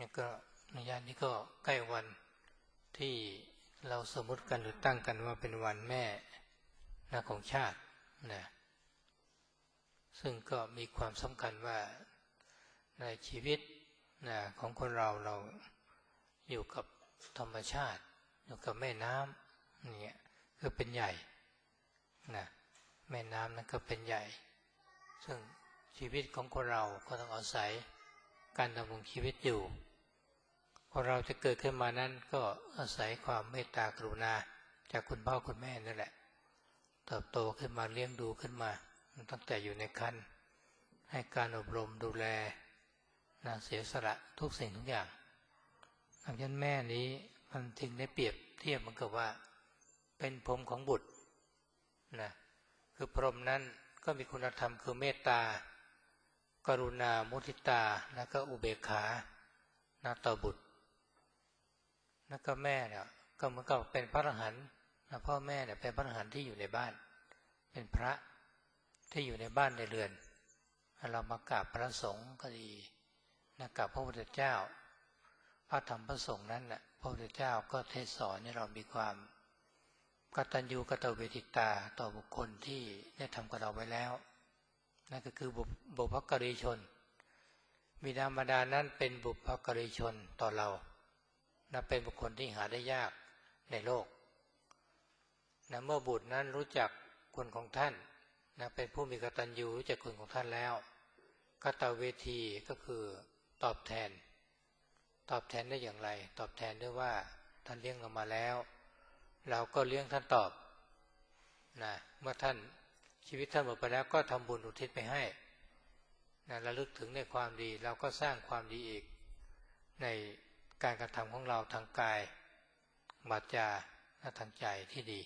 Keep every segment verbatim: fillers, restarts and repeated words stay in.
นี่ก็ในญาตินี้ก็ใกล้วันที่เราสมมุติกันหรือตั้งกันว่าเป็นวันแม่นะของชาตินะซึ่งก็มีความสำคัญว่าในชีวิตนะของคนเราเราอยู่กับธรรมชาติอยู่กับแม่น้ำนี่คือเป็นใหญ่นะแม่น้ำนั้นก็เป็นใหญ่ซึ่งชีวิตของคนเราก็ต้องอาศัยการดำรงชีวิตอยู่คนเราจะเกิดขึ้นมานั้นก็อาศัยความเมตตากรุณาจากคุณพ่อคุณแม่นั่นแหละเติบโตขึ้นมาเลี้ยงดูขึ้นมาตั้งแต่อยู่ในครรภ์ให้การอบรมดูแลนะเสียสละทุกสิ่งทุกอย่างดังนั้นแม่นี้มันจึงได้เปรียบเทียบเหมือนกับว่าเป็นพรหมของบุตรนะคือพรหมนั้นก็มีคุณธรรมคือเมตตากรุณามุทิตาและก็อุเบกขานะต่อบุตรแล้วก็แม่เนี่ยก็เหมือนกับเป็นพระอรหันต์นะพ่อแม่เนี่ยเป็นพระอรหันต์ที่อยู่ในบ้านเป็นพระที่อยู่ในบ้านในเรือนเรามากราบพระสงฆ์ก็ดีนะกราบพระพุทธเจ้าพระธรรมพระสงฆ์นั้นน่ะพระพุทธเจ้าก็เทศสอนให้เรามีความกตัญญูกตเวทิตาต่อบุคคลที่ได้ทำกับเราไว้แล้วนั่นก็คือบุพการีชนบิดามารดานั้นเป็นบุพการีชนต่อเรานะเป็นบุคคลที่หาได้ยากในโลกนะเมื่อบุตรนั้นรู้จักคุณของท่านนะเป็นผู้มีกตัญญูรู้จักคุณของท่านแล้วกตเวทีก็คือตอบแทนตอบแทนได้อย่างไรตอบแทนด้วยว่าท่านเลี้ยงเรามาแล้วเราก็เลี้ยงท่านตอบนะเมื่อท่านชีวิตท่านหมดไปแล้วก็ทำบุญอุทิศไปให้นะระลึกถึงในความดีเราก็สร้างความดีอีกในการกระทำของเราทางกายวาจาและทางใจที่ดี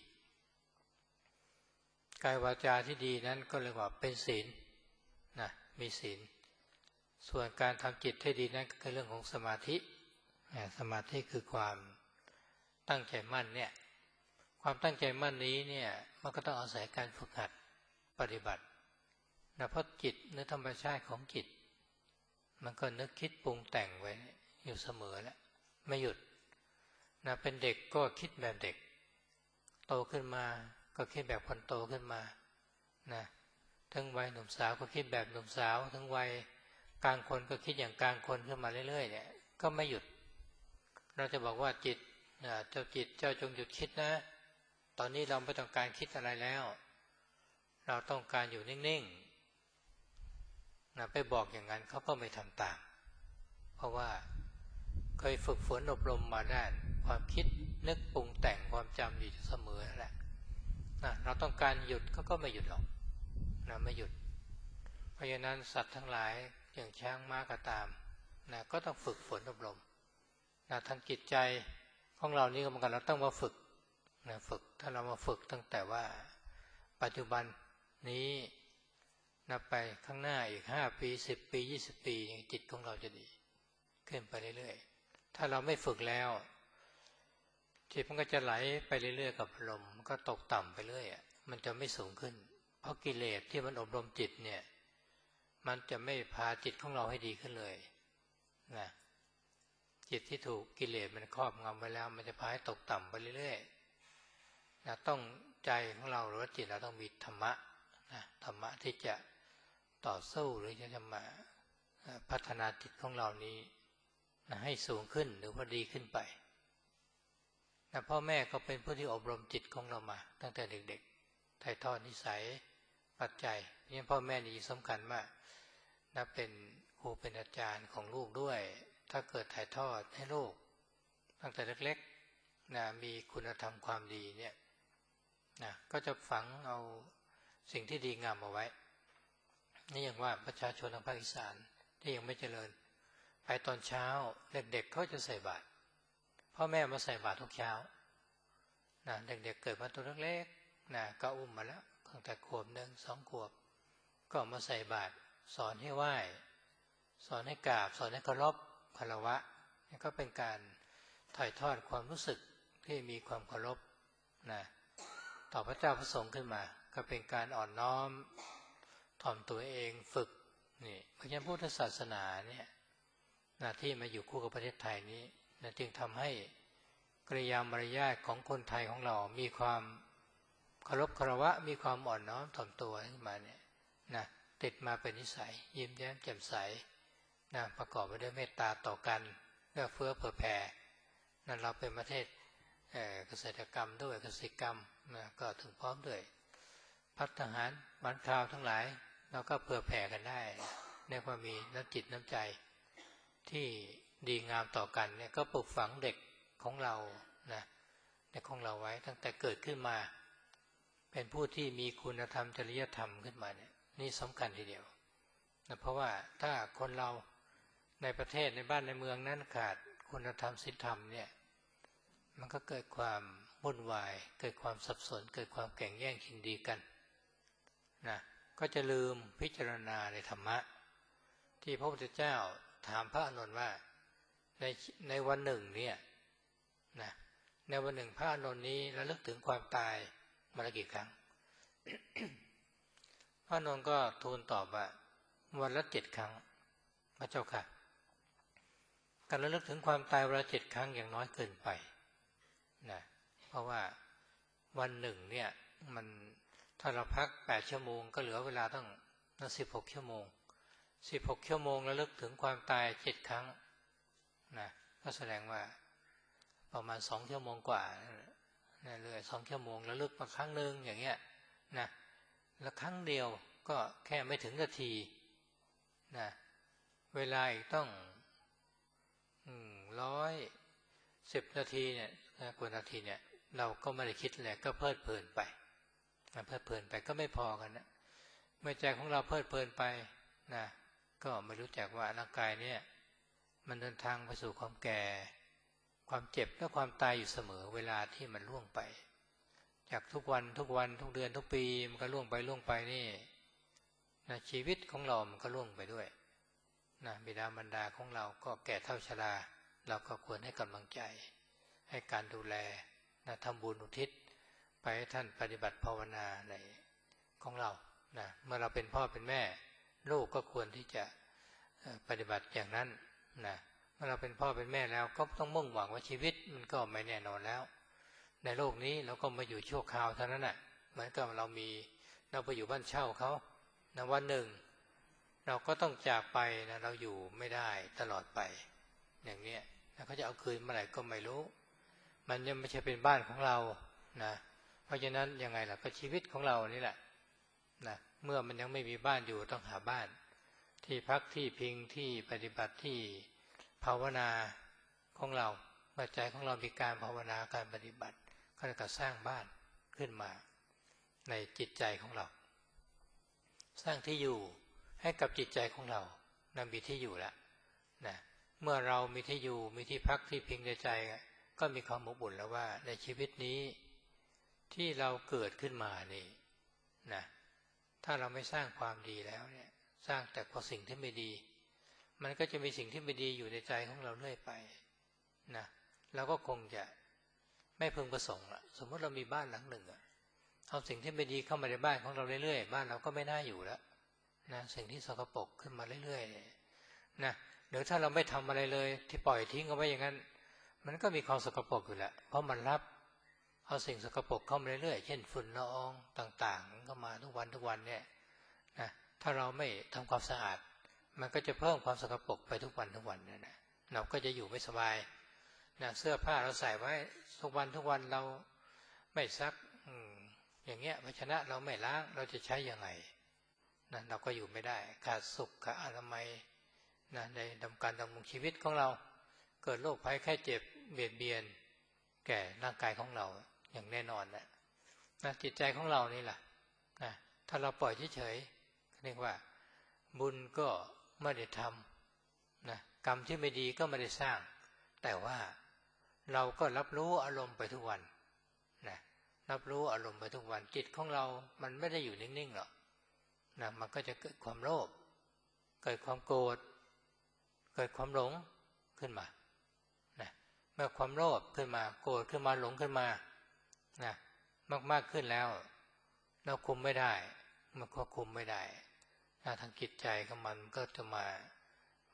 กายวาจาที่ดีนั้นก็เรียกว่าเป็นศีลนะมีศีลส่วนการทำจิตให้ดีนั้นก็คือเรื่องของสมาธิสมาธิคือความตั้งใจมั่นเนี่ยความตั้งใจมั่นนี้เนี่ยมันก็ต้องอาศัยการฝึกหัดปฏิบัตินะเพราะจิตเนื้อธรรมชาติของจิตมันก็นึกคิดปรุงแต่งไว้อยู่เสมอแล้วไม่หยุดนะเป็นเด็กก็คิดแบบเด็กโตขึ้นมาก็คิดแบบคนโตขึ้นมานะทั้งวัยหนุ่มสาวก็คิดแบบหนุ่มสาวทั้งวัยกลางคนก็คิดอย่างกลางคนขึ้นมาเรื่อยๆเนี่ยก็ไม่หยุดเราจะบอกว่าจิตเจ้าจิตเจ้าจงหยุดคิดนะตอนนี้เราไม่ต้องการคิดอะไรแล้วเราต้องการอยู่นิ่งๆนะไปบอกอย่างนั้นเขาก็ไม่ทำตามเพราะว่าเคยฝึกฝนอบรมมาด้านความคิดนึกปรุงแต่งความจำอยู่เสมอแหละนะเราต้องการหยุดเขาก็ไม่หยุดหรอกนะไม่หยุดเพราะฉะนั้นสัตว์ทั้งหลายอย่างช้างม้าก็ตามนะก็ต้องฝึกฝนอบรมนะทางจิตใจของเรานี่ก็เหมือนกันเราต้องมาฝึกนะฝึกถ้าเรามาฝึกตั้งแต่ว่าปัจจุบันนี้นับไปข้างหน้าอีกห้าปีสิบปียี่สิบปีจิตของเราจะดีขึ้นไปเรื่อยๆถ้าเราไม่ฝึกแล้วจิตมันก็จะไหลไปเรื่อยๆกับลมมันก็ตกต่ำไปเรื่อยอ่ะมันจะไม่สูงขึ้นเพราะกิเลสที่มันอบรมจิตเนี่ยมันจะไม่พาจิตของเราให้ดีขึ้นเลยนะจิตที่ถูกกิเลสมันครอบงำไว้แล้วมันจะพาให้ตกต่ำไปเรื่อยๆนะต้องใจของเราหรือว่าจิตเราต้องมีธรรมะนะธรรมะที่จะต่อสู้หรือจะมาพัฒนาจิตของเรานี้นะให้สูงขึ้นหรือว่าดีขึ้นไปนะพ่อแม่ก็เป็นผู้ที่อบรมจิตของเรามาตั้งแต่เด็กๆถ่ายทอดนิสัยปัจจัยนี่พ่อแม่นี่สำคัญมากนะเป็นครูเป็นอาจารย์ของลูกด้วยถ้าเกิดถ่ายทอดให้ลูกตั้งแต่เล็กๆนะมีคุณธรรมความดีเนี่ยนะก็จะฝังเอาสิ่งที่ดีงามเอาไว้นี่อย่างว่าประชาชนทางภาคอีสานที่ยังไม่เจริญไปตอนเช้าเด็กๆเขาจะใส่บาตรพ่อแม่มาใส่บาตรทุกเช้านะเด็กๆ เ, เกิดมาตัวเล็กๆนะก็อุ้มมาแล้วตั้งแต่ขวบหนึ่งสองขวบก็มาใส่บาตรสอนให้ไหว้สอนให้กราบสอนให้เคารพคารวะนี่ก็เป็นการถ่ายทอดความรู้สึกที่มีความเคารพนะต่อพระเจ้าพระสงฆ์ขึ้นมาก็เป็นการอ่อนน้อมถ่อมตัวเองฝึกนี่เพราะฉะนั้นพุทธศาสนาเนี่ยนะที่มาอยู่คู่กับประเทศไทยนี้นะจึงทำให้กริยามารยาทของคนไทยของเรามีความเคารพคารวะมีความอ่อนน้อมถ่อมตัวขึ้นมาเนี่ยนะติดมาเป็นนิสัยยิ้มแย้มแจ่มใสนะประกอบไปด้วยเมตตาต่อกันเอื้อเฟื้อเผื่อแผ่นั่นเราเป็นประเทศเกษตรกรรมด้วยเกษตรกรรมนะก็ถึงพร้อมด้วยพัฒหารบ้านข่าวทั้งหลายเราก็เผื่อแผ่กันได้ในความมีน้ำจิตน้ำใจที่ดีงามต่อกันเนี่ยก็ปลูกฝังเด็กของเรานะเด็กของเราไว้ตั้งแต่เกิดขึ้นมาเป็นผู้ที่มีคุณธรรมจริยธรรมขึ้นมาเนี่ยนี่สำคัญทีเดียวนะเพราะว่าถ้าคนเราในประเทศในบ้านในเมืองนั้นขาดคุณธรรมศีลธรรมเนี่ยมันก็เกิดความวุ่นวายเกิดความสับสนเกิดความแข่งแย่งชิงดีกันนะก็จะลืมพิจารณาในธรรมะที่พระพุทธเจ้าถามพระอานนท์ว่าในในวันหนึ่งเนี่ยนะในวันหนึ่งพระอานนท์นี้ระลึกถึงความตายมาละกี่ครั้ง พระอานนท์ก็ทูลตอบว่าวันละเจ็ดครั้งพระเจ้าค่ะการระลึกถึงความตายวันละเจ็ดครั้งอย่างน้อยเกินไปนะเพราะว่าวันหนึ่งเนี่ยมันถ้าเราพักแปดชั่วโมงก็เหลือเวลาตั้งสิบหกชั่วโมงสิบหกชั่วโมงระลึกถึงความตายเจ็ดครั้งนะก็แสดงว่าประมาณสองชั่วโมงกว่านั่นเลยสองชั่วโมงระลึกมาครั้งนึงอย่างเงี้ยนะแล้วครั้งเดียวก็แค่ไม่ถึงนาทีนะเวลาอีกต้องร้อยสิบนาทีเนี่ยกว่านาทีเนี่ยเราก็ไม่ได้คิดอะไรก็เพลิดเพลินไปเพลิดเพลินไปก็ไม่พอกันนะเมื่อใจของเราเพลิดเพลินไปนะก็ไม่รู้จักว่าร่างกายเนี่ยมันเดินทางไปสู่ความแก่ความเจ็บและความตายอยู่เสมอเวลาที่มันล่วงไปจากทุกวันทุกวันทุกเดือนทุกปีมันก็ล่วงไปล่วงไปนี่นะชีวิตของเรามันก็ล่วงไปด้วยนะบิดามารดาของเราก็แก่เฒ่าชราเราก็ควรให้กำลังใจให้การดูแลนะทำบุญอุทิศไปให้ท่านปฏิบัติภาวนาในของเรานะเมื่อเราเป็นพ่อเป็นแม่ลูกก็ควรที่จะปฏิบัติอย่างนั้นนะเมื่อเราเป็นพ่อเป็นแม่แล้วก็ต้องมุ่งหวังว่าชีวิตมันก็ไม่แน่นอนแล้วในโลกนี้เราก็มาอยู่ชั่วคราวเท่านั้นน่ะเหมือนกับเรามีเราไปอยู่บ้านเช่าเขานะวันหนึ่งเราก็ต้องจากไปนะเราอยู่ไม่ได้ตลอดไปอย่างนี้นะเขาจะเอาคืนเมื่อไหร่ก็ไม่รู้มันยังไม่ใช่เป็นบ้านของเรานะเพราะฉะนั้นยังไงล่ะก็ชีวิตของเรานี่แหละนะเมื่อมันยังไม่มีบ้านอยู่ต้องหาบ้านที่พักที่พิงที่ปฏิบัติที่ภาวนาของเราเมื่อใจของเรามีการภาวนาการปฏิบัติก็จะสร้างบ้านขึ้นมาในจิตใจของเราสร้างที่อยู่ให้กับจิตใจของเรานำมีที่อยู่แล้วนะเมื่อเรามีที่อยู่มีที่พักที่พิงในใจก็มีความอบอุ่นแล้วว่าในชีวิตนี้ที่เราเกิดขึ้นมานี่นะถ้าเราไม่สร้างความดีแล้วเนี่ยสร้างแต่พอสิ่งที่ไม่ดีมันก็จะมีสิ่งที่ไม่ดีอยู่ในใจของเราเรื่อยไปนะเราก็คงจะไม่พึงประสงค์ละสมมติเรามีบ้านหลังหนึ่งเอาสิ่งที่ไม่ดีเข้ามาในบ้านของเราเรื่อยๆบ้านเราก็ไม่น่าอยู่แล้วนะสิ่งที่สกปรกขึ้นมาเรื่อยๆนะเดี๋ยวถ้าเราไม่ทำอะไรเลยที่ปล่อยทิ้งเอาไว้อย่างนั้นมันก็มีความสกปรกอยู่แล้วเพราะมันรับเอาสิ่งสกปรกเข้ามาเรื่อยๆเช่นฝุ่นละอองต่างๆเข้ามาทุกวันทุกวันเนี่ยนะถ้าเราไม่ทำความสะอาดมันก็จะเพิ่มความสกปรกไปทุกวันทุกวันเนี่ยนะเราก็จะอยู่ไม่สบายนะเสื้อผ้าเราใส่ไว้ทุกวันทุกวันเราไม่ซัก อ, อย่างเงี้ยภาชนะเราไม่ล้างเราจะใช้ยังไงนะเราก็อยู่ไม่ได้ขาดสุขขาดอนามัยนะในดำการดำรงชีวิตของเราเกิดโรคภัยไข้เจ็บเบียดเบียนแก่ร่างกายของเราอย่างแน่นอนนะนะจิตใจของเรานี่แหละนะถ้าเราปล่อยเฉยๆเรียกว่าบุญก็ไม่ได้ทำนะกรรมที่ไม่ดีก็ไม่ได้สร้างแต่ว่าเราก็รับรู้อารมณ์ไปทุกวันนะรับรู้อารมณ์ไปทุกวันจิตของเรามันไม่ได้อยู่นิ่งๆหรอกนะมันก็จะเกิดความโลภเกิดความโกรธเกิดความหลงขึ้นมานะเมื่อความโลภขึ้นมาโกรธขึ้นมาหลงขึ้นมานะมากๆขึ้นแล้วเราคุมไม่ได้มันก็คุมไม่ได้นะทางจิตใจของมันก็จะมา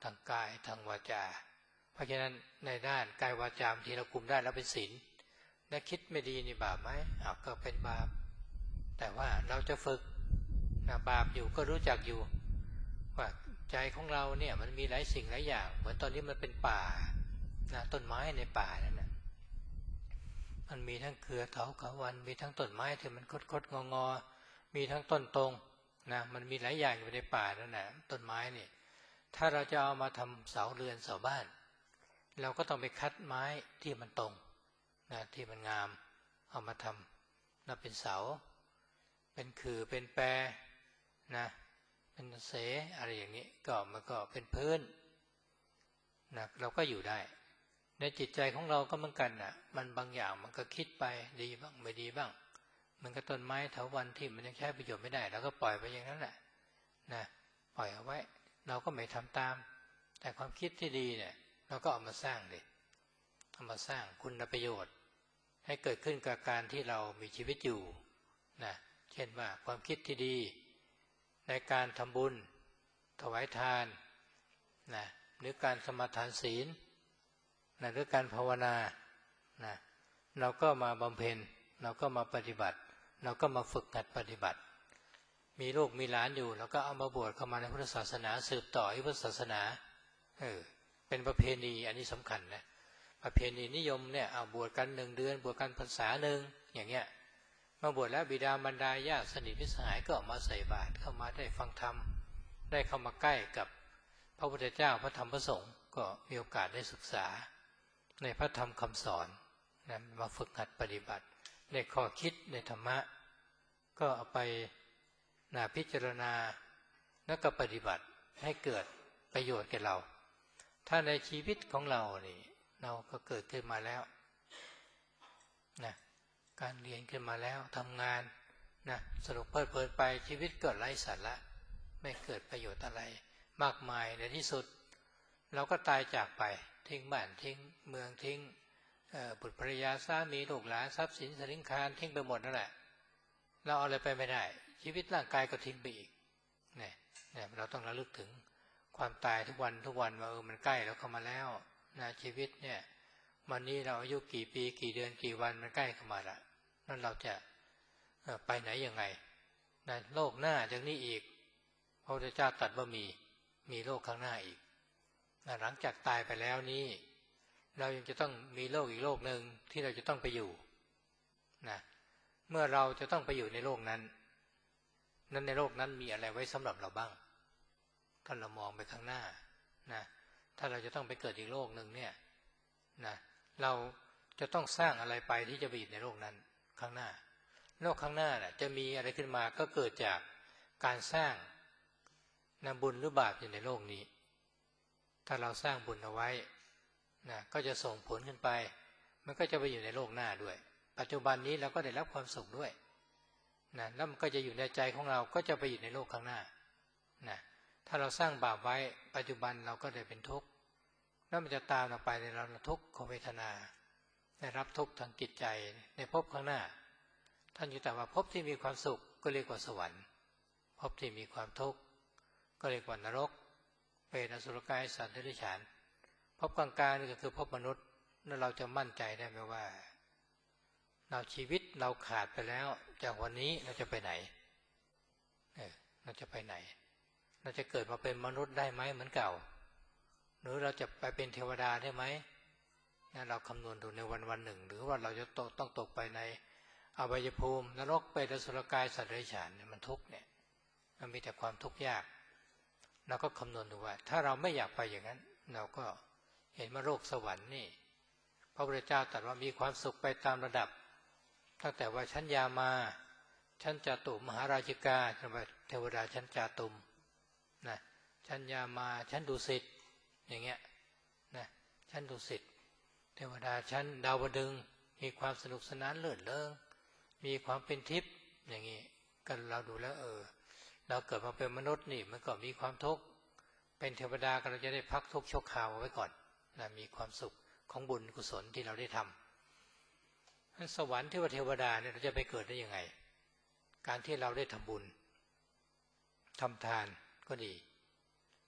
ทางกายทางวาจาเพราะฉะนั้นในด้านกายวาจาที่เราคุมได้แล้วเป็นศีลและคิดไม่ดีนี่บาปไหมอ้าวก็เป็นบาปแต่ว่าเราจะฝึกนะบาปอยู่ก็รู้จักอยู่ว่าใจของเราเนี่ยมันมีหลายสิ่งหลายอย่างเหมือนตอนนี้มันเป็นป่านะต้นไม้ในป่านั่นนะมันมีทั้งเครือเถาเขาวันมีทั้งต้นไม้ที่มันคดคดงองอมีทั้งต้นตรงนะมันมีหลายอย่างอยู่ในป่านั่นแหละต้นไม้นี่ถ้าเราจะเอามาทำเสาเรือนเสาบ้านเราก็ต้องไปคัดไม้ที่มันตรงนะที่มันงามเอามาทำนะเป็นเสาเป็นคือเป็นแปรนะเป็นเสอะไรอย่างนี้ก็มันก็เป็นพื้นนะเราก็อยู่ได้ในจิตใจของเราก็เหมือนกันนะมันบางอย่างมันก็คิดไปดีบ้างไม่ดีบ้างมันก็ต้นไม้เถาวัลย์ที่มันยังใช้ประโยชน์ไม่ได้เราก็ปล่อยไปอย่างนั้นแหละนะปล่อยเอาไว้เราก็ไม่ทำตามแต่ความคิดที่ดีเนี่ยเราก็เอามาสร้างดิเอามาสร้างคุณประโยชน์ให้เกิดขึ้นกับการที่เรามีชีวิตอยู่นะเช่นว่าความคิดที่ดีในการทำบุญถวายทานนะหรือการสมาทานศีลนะหรือการภาวนานะเราก็มาบำเพ็ญเราก็มาปฏิบัติเราก็มาฝึกหัดปฏิบัติมีลูกมีหลานอยู่เราก็เอามาบวชเข้ามาในพุทธศาสนาสืบต่อพุทธศาสนาเออเป็นประเพณีอันนี้สำคัญนะประเพณีนิยมเนี่ยเอาบวชกันหนึ่งเดือนบวชกันพรรษาหนึ่งอย่างเงี้ยมาบวชแล้วบิดามารดาญาติสนิทมิตรสหายก็มาใส่บาตรเข้ามาได้ฟังธรรมได้เข้ามาใกล้กับพระพุทธเจ้าพระธรรมพระสงฆ์ก็มีโอกาสได้ศึกษาในพระธรรมคำสอนนะมาฝึกหัดปฏิบัติในข้อคิดในธรรมะก็เอาไปนะพิจารณาแล้วก็ปฏิบัติให้เกิดประโยชน์แก่เราถ้าในชีวิตของเรานี่เราก็เกิดขึ้นมาแล้วนะการเรียนขึ้นมาแล้วทำงานนะสนุกเพลิดเพลินไปชีวิตเกิดไร้สาระไม่เกิดประโยชน์อะไรมากมายในที่สุดเราก็ตายจากไปทิ้งบ้านทิ้งเมืองทิ้งบุตรภรรยาสามีลูกหลานทรัพย์สินสริงคารทิ้งไปหมดนั่นแหละเราเอาอะไรไปไม่ได้ชีวิตร่างกายก็ทิ้งไปอีกเนี่ยเนี่ยเราต้องระลึกถึงความตายทุกวันทุกวันว่าเออมันใกล้แล้วเข้ามาแล้วนะชีวิตเนี่ยวันนี้เราอายุกี่ปีกี่เดือนกี่วันมันใกล้เข้ามาละนั่นเราจะไปไหนยังไงนะโลกหน้าจากนี้อีกพระพุทธเจ้าตรัสว่ามีมีโลกข้างหน้าอีกนะหลังจากตายไปแล้วนี้เรายังจะต้องมีโลกอีกโลกหนึ่งที่เราจะต้องไปอยู่นะเมื่อเราจะต้องไปอยู่ในโลกนั้นนั้นในโลกนั้นมีอะไรไว้สำหรับเราบ้างถ้าเรามองไปข้างหน้านะถ้าเราจะต้องไปเกิดอีกโลกหนึ่งเนี่ยนะเราจะต้องสร้างอะไรไปที่จะไปอยู่ในโลกนั้นข้างหน้าโลกข้างหน้าน่ะจะมีอะไรขึ้นมาก็เกิดจากการสร้างนะบุญหรือบาปอยู่ในโลกนี้ถ้าเราสร้างบุญเอาไว้นะก็จะส่งผลขึ้นไปมันก็จะไปอยู่ในโลกหน้าด้วยปัจจุบันนี้เราก็ได้รับความสุขด้วยนะแล้วมันก็จะอยู่ในใจของเราก็จะไปอยู่ในโลกข้างหน้านะถ้าเราสร้างบาปไว้ปัจจุบันเราก็ได้เป็นทุกข์แล้วมันจะตามเราไปในเราทุกขเวทนาได้รับทุกข์ทางจิตใจในภพข้างหน้าท่านอยู่แต่ว่าภพที่มีความสุขก็เรียกว่าสวรรค์ภพที่มีความทุกข์ก็เรียกว่านรกเปรตอสุรกายสัตว์เดรัจฉานภพกลางๆนี่ก็คือภพมนุษย์แล้วเราจะมั่นใจได้ไหมว่าเราชีวิตเราขาดไปแล้วจากวันนี้เราจะไปไหนเออเราจะไปไหนเราจะเกิดมาเป็นมนุษย์ได้ไหมเหมือนเก่าหรือเราจะไปเป็นเทวดาได้ไหมนะเราคำนวณดูในวันวันหนึ่งหรือว่าเราจะตกต้องตกไปในอบายภูมินรกเปรตอสุรกายสัตว์เดรัจฉานเนี่ยมันทุกข์เนี่ยมันมีแต่ความทุกข์ยากเราก็คำนวณดูว่าถ้าเราไม่อยากไปอย่างนั้นเราก็เห็นว่าโลกสวรรค์นี่พระพุทธเจ้าตรัสว่ามีความสุขไปตามระดับตั้งแต่ว่าชั้นยามาชั้นจาตุมหาราชิกาเทวดาชั้นจาตุมนะชั้นยามาชั้นดุสิตอย่างเงี้ยนะชั้นดุสิตเทวดาชั้นดาวดึงส์มีความสนุกสนานเลิศเลิงมีความเป็นทิพย์อย่างงี้กันเราดูแล้วเออเราเกิดมาเป็นมนุษย์นี่มันก็มีความทุกข์เป็นเทวดาก็เราจะได้พักทุกข์ชั่วคราวไว้ก่อนนะมีความสุขของบุญกุศลที่เราได้ทำสวรรค์ที่ว่าเทวดาเนี่ยเราจะไปเกิดได้ยังไงการที่เราได้ทำบุญทำทานก็ดี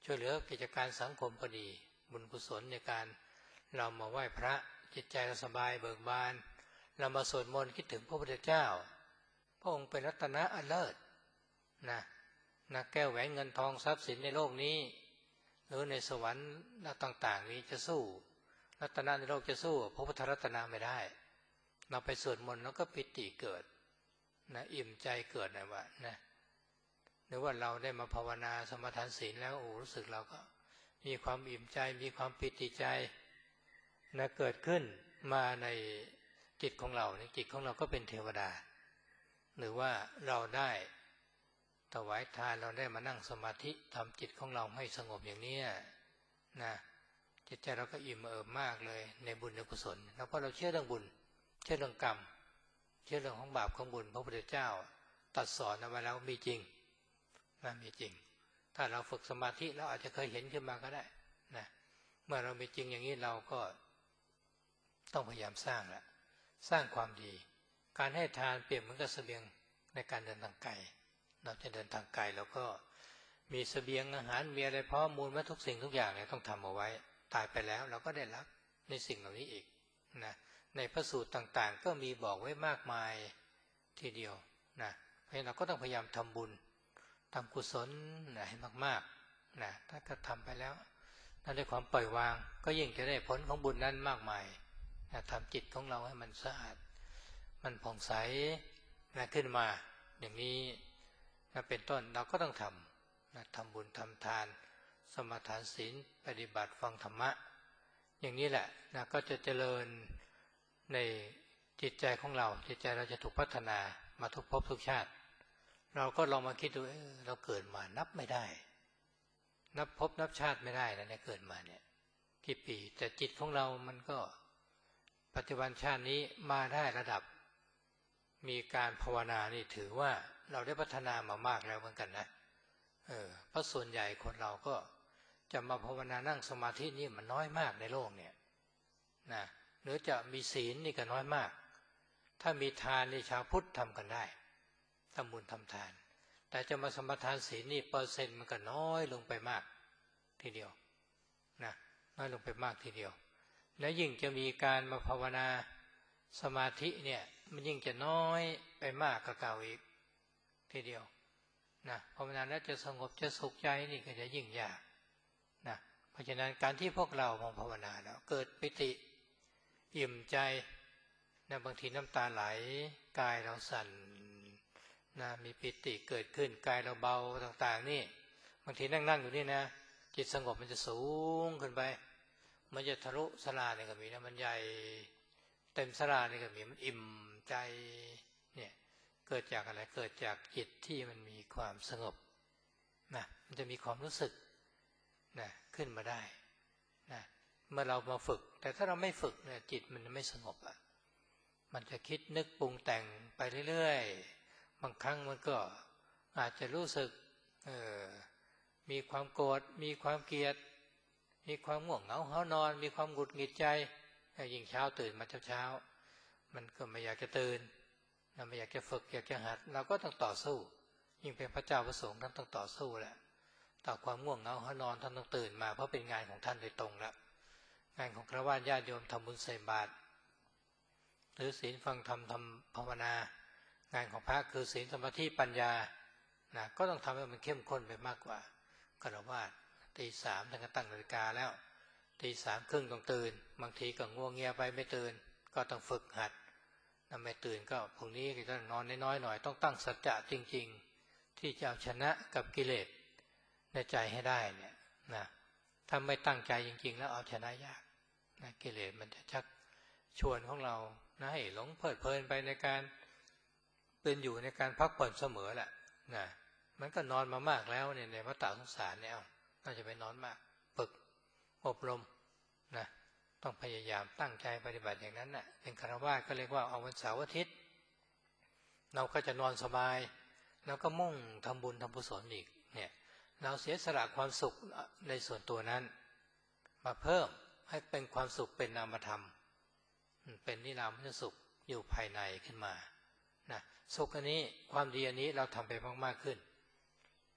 ช่วยเหลือกิจการสังคมก็ดีบุญกุศลในการเรามาไหว้พระจิตใจเราสบายเบิกบานเรามาสวดมนต์คิดถึงพระพุทธเจ้าพระองค์เป็นรัตนะอันเลิศนะนะแก้วแหวนเงินทองทรัพย์สินในโลกนี้หรือในสวรรค์ต่างๆนี้จะสู้รัตนะในโลกจะสู้พระพุทธรัตนะไม่ได้เราไปสวดมนต์แล้วก็ปิติเกิดนะอิ่มใจเกิดนะว่านะหรือว่าเราได้มาภาวนาสมาทานศีลแล้วโอ้รู้สึกเราก็มีความอิ่มใจมีความปิติใจนะเกิดขึ้นมาในจิตของเราในจิตของเราก็เป็นเทวดาหรือว่าเราได้ถวายทานเราได้มานั่งสมาธิทำจิตของเราให้สงบอย่างนี้นะจิตใจเราก็อิ่มเอิบมากเลยในบุญในกุศลแล้วเพราะเราเชื่อเรื่องบุญเชื่อเรื่องกรรมเชื่อเรื่องของบาปของบุญพระพุทธเจ้าตรัสสอนเอาไว้แล้วมีจริงนะมีจริงถ้าเราฝึกสมาธิเราอาจจะเคยเห็นขึ้นมาก็ได้นะเมื่อเรามีจริงอย่างนี้เราก็ต้องพยายามสร้างละสร้างความดีการให้ทานเปรียบเหมือนกับเสบียงในการเดินทางไกลเราจะเดินทางไกลเราก็มีเสบียงอาหารมีอะไรพร้อมมูลไว้ทุกสิ่งทุกอย่างเนี่ยต้องทำเอาไว้ตายไปแล้วเราก็ได้รับในสิ่งเหล่านี้อีกนะในพระสูตรต่างๆก็มีบอกไว้มากมายทีเดียวนะเพราะฉะนั้นเราก็ต้องพยายามทำบุญทำกุศลนะให้มากๆนะถ้าก็ทำไปแล้วถ้าได้ความปล่อยวางก็ยิ่งจะได้ผลของบุญนั้นมากมายนะทำจิตของเราให้มันสะอาดมันผ่องใสนะขึ้นมาอย่างนี้นะเป็นต้นเราก็ต้องทำนะทำบุญทำทานสมาทานศีลปฏิบัติฟังธรรมะอย่างนี้แหละนะก็จะเจริญในจิตใจของเราจิตใจเราจะถูกพัฒนามาทุกภพทุกชาติเราก็ลองมาคิดดูเออเราเกิดมานับไม่ได้นับภพนับชาติไม่ได้นะเนี่ยเกิดมาเนี่ยกี่ปีแต่จิตของเรามันก็ปัจจุบันชาตินี้มาได้ระดับมีการภาวนานี่ถือว่าเราได้พัฒนามามากแล้วเหมือนกันนะเออเพราะส่วนใหญ่คนเราก็จะมาภาวนานั่งสมาธินี่มันน้อยมากในโลกเนี่ยนะหรือจะมีศีลนี่ก็น้อยมากถ้ามีทานนี่ชาวพุทธทำกันได้ทำบุญทำทานแต่จะมาสมาทานศีลนี่เปอร์เซ็นต์มันก็น้อยลงไปมากทีเดียวนะน้อยลงไปมากทีเดียวและยิ่งจะมีการมาภาวนาสมาธิเนี่ยมันยิ่งจะน้อยไปมากกว่าเก่าอีกทีเดียวนะภาวนาแล้วจะสงบจะสุขใจนี่ก็จะยิ่งยากนะเพราะฉะนั้นการที่พวกเรามาภาวนาแล้วเกิดปิติอิ่มใจนะบางทีน้ำตาไหลกายเราสั่นนะมีปิติเกิดขึ้นกายเราเบาต่างๆนี่บางทีนั่งๆอยู่นี่นะจิตสงบมันจะสูงขึ้นไปมันจะทะลุศาลาเนี่ยก็มีนะมันใหญ่เต็มศาลาเนี่ยก็มีมันอิ่มใจเนี่ยเกิดจากอะไรเกิดจากจิตที่มันมีความสงบนะมันจะมีความรู้สึกนะขึ้นมาได้นะเมื่อเรามาฝึกแต่ถ้าเราไม่ฝึกเนี่ยจิตมันไม่สงบอ่ะมันจะคิดนึกปรุงแต่งไปเรื่อยๆบางครั้งมันก็อาจจะรู้สึกเออมีความโกรธมีความเกลียดมีความง่วงเหงาหานอนมีความหงุดหงิดใจยิ่งเช้าตื่นมาเช้าๆมันก็ไม่อยากจะตื่นไม่อยากจะฝึกอยากจะหัดเราก็ต้องต่อสู้ยิ่งเป็นพระเจ้าพระสงฆ์ท่านต้องต่อสู้แหละต่อความง่วงเหงาหานอนท่านต้องตื่นมาเพราะเป็นงานของท่านโดยตรงแล้วงานของฆราวาสญาติโยมทำบุญใส่บาตรหรือศีลฟังธรรมทำภาวนางานของพระคือศีลสมาธิปัญญานะก็ต้องทำให้มันเข้มข้นไปมากกว่าฆราวาสตีสามท่านก็ตั้งนาฬิกาแล้วตีสามครึ่งต้องตื่นบางทีก็ง่วงเงียไปไม่ตื่นก็ต้องฝึกหัดถ้าไม่ตื่นก็พรุ่งนี้ก็ต้องนอนน้อยๆหน่อยต้องตั้งสัจจะจริงๆที่จะเอาชนะกับกิเลสในใจให้ได้เนี่ยนะถ้าไม่ตั้งใจจริงๆแล้วเอาชนะยากนะกิเลสมันจะชักชวนของเรานะให้หลงเพลิดเพลินไปในการเป็นอยู่ในการพักผ่อนเสมอแหละนะมันก็นอนมามากแล้วเนี่ยในวัฏฏะสงสารเนี่ยน่าจะไปนอนมากฝึกอบรมนะต้องพยายามตั้งใจปฏิบัติอย่างนั้นน่ะเป็นฆราวาสก็เรียกว่าเอาวันเสาร์อาทิตย์เราก็จะนอนสบายแล้วก็มุ่งทำบุญทำกุศลอีกเนี่ยเราเสียสละความสุขในส่วนตัวนั้นมาเพิ่มให้เป็นความสุขเป็นนามธรรมเป็นนิรามธสุขอยู่ภายในขึ้นมานะสุขอันนี้ความดีอันนี้เราทำไปมากๆขึ้น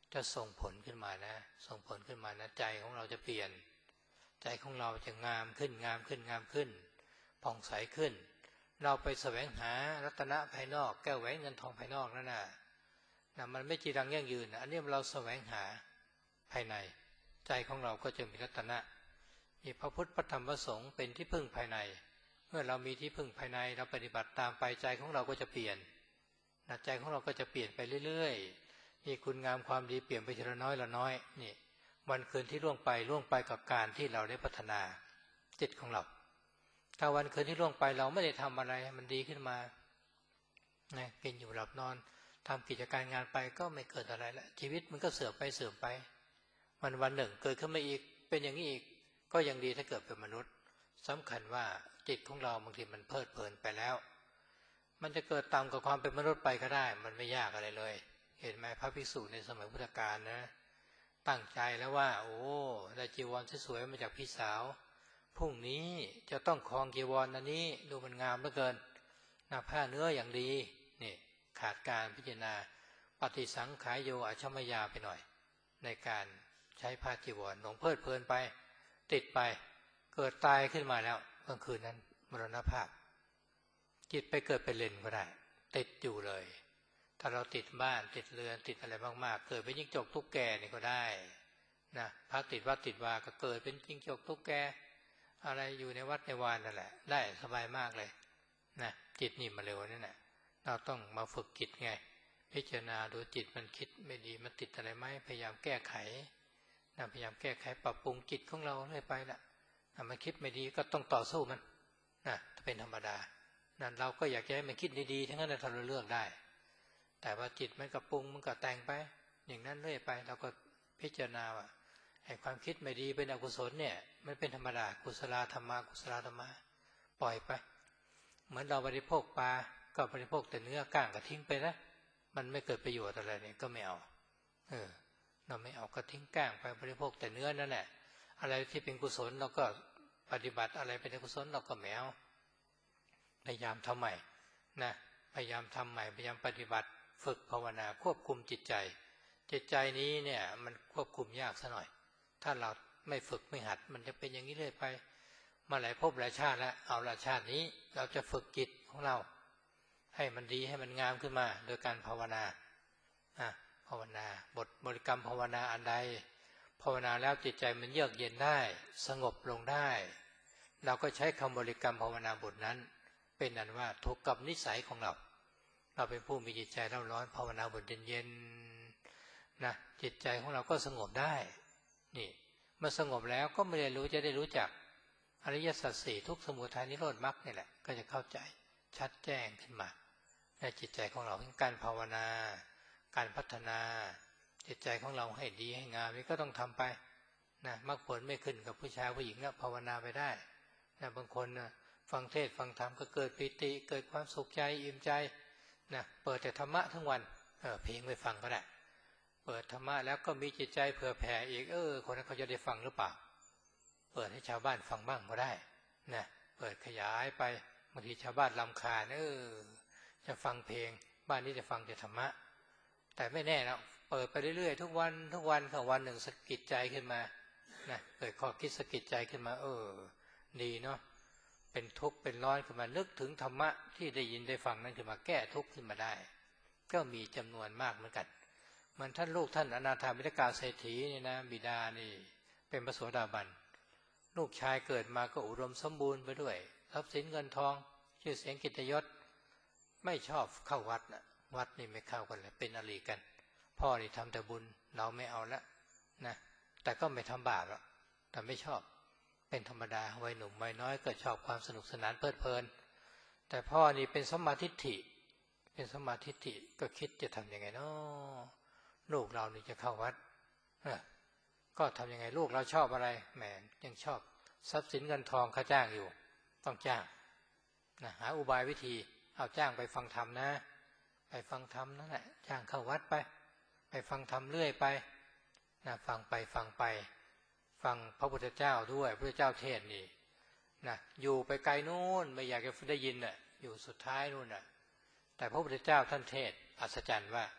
จะส่งผลขึ้นมานะส่งผลขึ้นมานะใจของเราจะเปลี่ยนใจของเราจะงามขึ้นงามขึ้นงามขึ้นผ่องใสขึ้นเราไปแสวงหารัตนะภายนอกแก้วแหวนเงินทองภายนอกนั่นน่ะนะมันไม่จีรังยั่งยืนอันนี้เราแสวงหาภายในใจของเราก็จะมีรัตนะมีพระพุทธพระธรรมพระสงฆ์เป็นที่พึ่งภายในเมื่อเรามีที่พึ่งภายในเราปฏิบัติตามไปใจของเราก็จะเปลี่ยนนะใจของเราก็จะเปลี่ยนไปเรื่อยๆมีคุณงามความดีเปลี่ยนไปทีละน้อยละน้อยนี่วันคืนที่ล่วงไปล่วงไปกับการที่เราได้พัฒนาจิตของเราถ้าวันคืนที่ล่วงไปเราไม่ได้ทำอะไรมันดีขึ้นมานะกินอยู่หลับนอนทำกิจการงานไปก็ไม่เกิดอะไรละชีวิตมันก็เสื่อมไปเสื่อมไปวันวันหนึ่งเกิดขึ้นมาอีกเป็นอย่างนี้อีกก็ยังดีถ้าเกิดเป็นมนุษย์สำคัญว่าจิตของเราบางทีมันเพลิดเพลินไปแล้วมันจะเกิดต่ำกว่าความเป็นมนุษย์ไปก็ได้มันไม่ยากอะไรเลยเห็นไหมพระภิกษุในสมัยพุทธกาลนะตั้งใจแล้วว่าโอ้ได้จีวรสวยๆมาจากพี่สาวพรุ่งนี้จะต้องครองจีวรอันนี้ดูมันงามเหลือเกินหน้าผ้าเนื้ออย่างดีนี่ขาดการพิจารณาปฏิสังขายโยอชมยาไปหน่อยในการใช้ผ้าจีวรหลงเพลิดเพลินไปติดไปเกิดตายขึ้นมาแล้วกลางคืนนั้นมรณภาพจิตไปเกิดเป็นเลนก็ได้ติดอยู่เลยถ้าเราติดบ้านติดเรือนติดอะไรมากๆเกิดเป็นจิ้งจกตุ๊กแกนี่ก็ได้นะพระติดวัดติดวาก็เกิดเป็นจิ้งจกตุ๊กแกอะไรอยู่ในวัดในวานนั่นแหละได้สบายมากเลยนะจิตนี่มาเร็วนั่นแหละเราต้องมาฝึกจิตไงพิจารณาดูจิตมันคิดไม่ดีมันติดอะไรไหมพยายามแก้ไขนะพยายามแก้ไขปรับปรุงจิตของเราเรื่อยไปละมันคิดไม่ดีก็ต้องต่อสู้มันนะเป็นธรรมดานั่นเราก็อยากจะให้มันคิดดีๆทั้งนั้นถ้าเราเลือกได้แต่ว่าจิตมันก็ปรุงมันก็แต่งไปอย่างนั้นเรื่อยไปเราก็พิจารณาว่าไอ้ความคิดไม่ดีเป็นอกุศลเนี่ยมันเป็นธรรมดากุศลธรรมะกุศลธรรมะปล่อยไปเหมือนเราบริโภคปลาก็บริโภคแต่เนื้อก้างก็ทิ้งไปนะมันไม่เกิดประโยชน์อะไรเนี่ยก็ไม่เอาเออเราไม่เอาก็ทิ้งก้างไปบริโภคแต่เนื้อนั่นแหละอะไรที่เป็นกุศลเราก็ปฏิบัติอะไรเป็นกุศลเราก็ไม่เอาพยายามทำใหม่นะพยายามทำใหม่พยายามปฏิบัติฝึกภาวนาควบคุมจิตใจจิตใจนี้เนี่ยมันควบคุมยากซะหน่อยถ้าเราไม่ฝึกไม่หัดมันจะเป็นอย่างนี้เรื่อยไปมาหลายภพหลายชาติแล้วเอาละชาตินี้เราจะฝึกจิตของเราให้มันดีให้มันงามขึ้นมาโดยการภาวนาอ่ะภาวนาบทบริกรรมภาวนาอันใดภาวนาแล้วจิตใจมันเยือกเย็นได้สงบลงได้เราก็ใช้คำบริกรรมภาวนาบทนั้นเป็นนั้นว่าถูกกับนิสัยของเราเราเป็นผู้มีจิตใจเร่าร้อนภาวนาบทเย็นๆนะจิตใจของเราก็สงบได้นี่เมื่อสงบแล้วก็ไม่ได้รู้จะได้รู้จักอริยสัจสี่ทุกข์สมุทัยนิโรธมรรคนี่แหละก็จะเข้าใจชัดแจ้งขึ้นมาในจิตใจของเราการภาวนาการพัฒนาจิตใจของเราให้ดีให้งามนี่ก็ต้องทำไปนะมรรคผลไม่ขึ้นกับผู้ชายผู้หญิงนะภาวนาไปได้นะบางคนนะฟังเทศฟังธรรมก็เกิดปิติเกิดความสุขใจอิ่มใจนะเปิดแต่ธรรมะทั้งวันเออเพลงไปฟังก็ได้เปิดธรรมะแล้วก็มีจิตใจเผื่อแผ่อีกเออคนนั้นเขาจะได้ฟังหรือเปล่าเปิดให้ชาวบ้านฟังบ้างก็ได้นะเปิดขยายไปบางทีชาวบ้านรำคาญเออจะฟังเพลงบ้านนี้จะฟังแต่ธรรมะแต่ไม่แน่นะเปิดไปเรื่อยๆทุกวันทุกวันค่ะวันหนึ่งสะกิดใจขึ้นมานะเกิดข้อคิดสะกิดใจขึ้นมาเออดีเนาะเป็นทุกข์เป็นร้อนขึ้นมานึกถึงธรรมะที่ได้ยินได้ฟังนั้นขึ้นมาแก้ทุกข์ขึ้นมาได้ก็มีจำนวนมากเหมือนกันเหมือนท่านลูกท่านอนาถามิฎกาเศรษฐีนี่นะบิดานี่เป็นพระโสดาบันลูกชายเกิดมาก็อุดมสมบูรณ์ไปด้วยทรัพย์สินเงินทองชื่อเสียงกิตติยศไม่ชอบเข้าวัดนะวัดนี่ไม่เข้ากันเลยเป็นอริกันพ่อนี่ทำแต่บุญเราไม่เอาละนะแต่ก็ไม่ทำบาปหรอกแต่ไม่ชอบเป็นธรรมดาวัยหนุ่มวัยน้อยก็ชอบความสนุกสนานเพลิดเพลินแต่พ่อนี่เป็นสัมมาทิฏฐิเป็นสัมมาทิฏฐิก็คิดจะทำยังไงเนาะลูกเรานี่จะเข้าวัดก็ทำยังไงลูกเราชอบอะไรแหมยังชอบทรัพย์สินเงินทองเขาจ้างอยู่ต้องจ้างนะหาอุบายวิธีเอาจ้างไปฟังธรรมนะไปฟังธรรมนั่นแหละจ้างเข้าวัดไปไปฟังธรรมเรื่อยไปนะฟังไปฟังไปฟังพระพุทธเจ้าด้วยพระพุทธเจ้าเทศนี่นะอยู่ไปไกลนู่นไม่อยากจะได้ยินน่ะอยู่สุดท้ายนู่นน่ะแต่พระพุทธเจ้าท่านเทศอัศจรรย์ว่า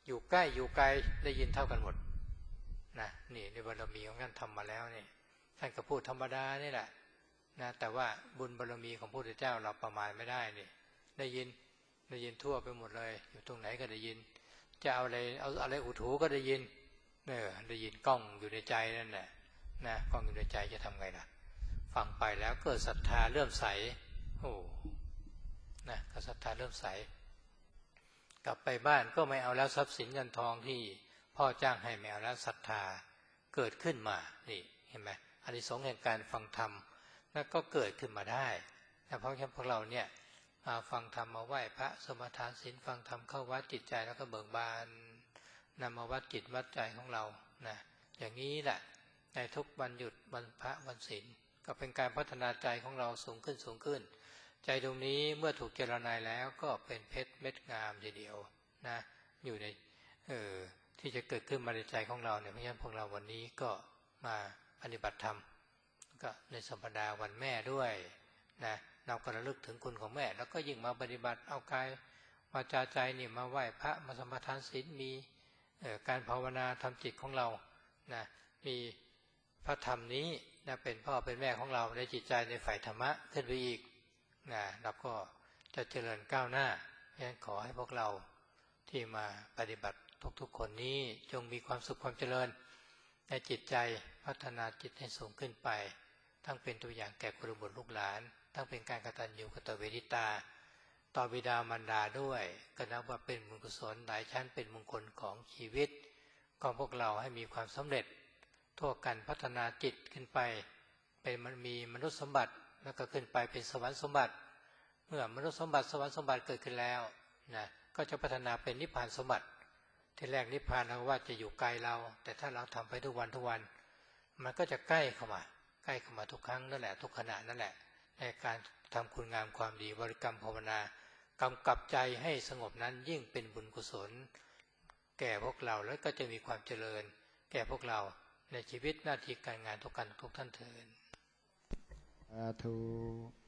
อยู่ใกล้อยู่ไกลได้ยินเท่ากันหมดนะนี่ในบารมีของท่านทำมาแล้วนี่ท่านก็พูดธรรมดานี่แหละนะแต่ว่าบุญบารมีของพระพุทธเจ้าเราประมาณไม่ได้นี่ได้ยินได้ยินทั่วไปหมดเลยอยู่ตรงไหนก็ได้ยินจะเอาอะไรเอาอะไรอุถูก็ได้ยินเออได้ยินกล้องอยู่ในใจนั่นแหละนะกล้องอยู่ในใจจะทำไงล่ะฟังไปแล้วเกิดศรัทธาเริ่มใสโอ้นะก็ศรัทธาเริ่มใสกลับไปบ้านก็ไม่เอาแล้วทรัพย์สินเงินทองที่พ่อจ้างให้ไม่เอาแล้วศรัทธาเกิดขึ้นมานี่เห็นไหมอานิสงส์แห่งการฟังธรรมนั่นก็เกิดขึ้นมาได้แต่เพราะฉะนั้นพวกเราเนี่ยมาฟังธรรมมาไหว้พระสมทานศีลฟังธรรมเข้าวัดจิตใจแล้วก็เบิกบานนำมาวัดจิตวัดใจของเรานะอย่างนี้แหละในทุกวันหยุดวันพระวันศีลก็เป็นการพัฒนาใจของเราสูงขึ้นสูงขึ้นใจตรงนี้เมื่อถูกเจรไนแล้วก็เป็นเพชรเม็ดงามทีเดียวนะอยู่ในเออที่จะเกิดขึ้นมาในใจของเราเนี่ยเพราะฉะนั้นพวกเราวันนี้ก็มาปฏิบัติธรรมก็ในสัปดาห์วันแม่ด้วยนะเราก็ระลึกถึงคุณของแม่แล้วก็ยิ่งมาปฏิบัติเอากายวาจาใจนี่มาไหว้พระมาสมาทานศีลมีการภาวนาทำจิตของเรานะมีพระธรรมนี้นะเป็นพ่อเป็นแม่ของเราในจิตใจในฝ่ายธรรมะขึ้นไปอีกนะเราก็จะเจริญก้าวหน้าเพราะฉะนั้นขอให้พวกเราที่มาปฏิบัติทุกๆคนนี้จงมีความสุขความเจริญในจิตใจพัฒนาจิตให้สูงขึ้นไปทั้งเป็นตัวอย่างแก่กุลบุตรลูกหลานทั้งเป็นการกตัญญูกตเวทิตาต่อบิดามารดาด้วยก็นับว่าเป็นบุญกุศลหลายชั้นเป็นมงคลของชีวิตของพวกเราให้มีความสำเร็จทั่วกันพัฒนาจิตขึ้นไปเป็นมันมีมนุษย์สมบัติแล้วก็ขึ้นไปเป็นสวรรค์สมบัติเมื่อมนุษย์สมบัติสวรรค์สมบัติเกิดขึ้นแล้วนะก็จะพัฒนาเป็นนิพพานสมบัติที่แรกนิพพานเราว่าจะอยู่ไกลเราแต่ถ้าเราทำไปทุกวันทุกวันมันก็จะใกล้เข้ามาใกล้เข้ามาทุกครั้งนั่นแหละทุกขณะนั่นแหละในการทำคุณงามความดีบริกรรมภาวนากำกับใจให้สงบนั้นยิ่งเป็นบุญกุศลแก่พวกเราแล้วก็จะมีความเจริญแก่พวกเราในชีวิตหน้าที่การงานทุกกันทุกท่านเถิดสาธุ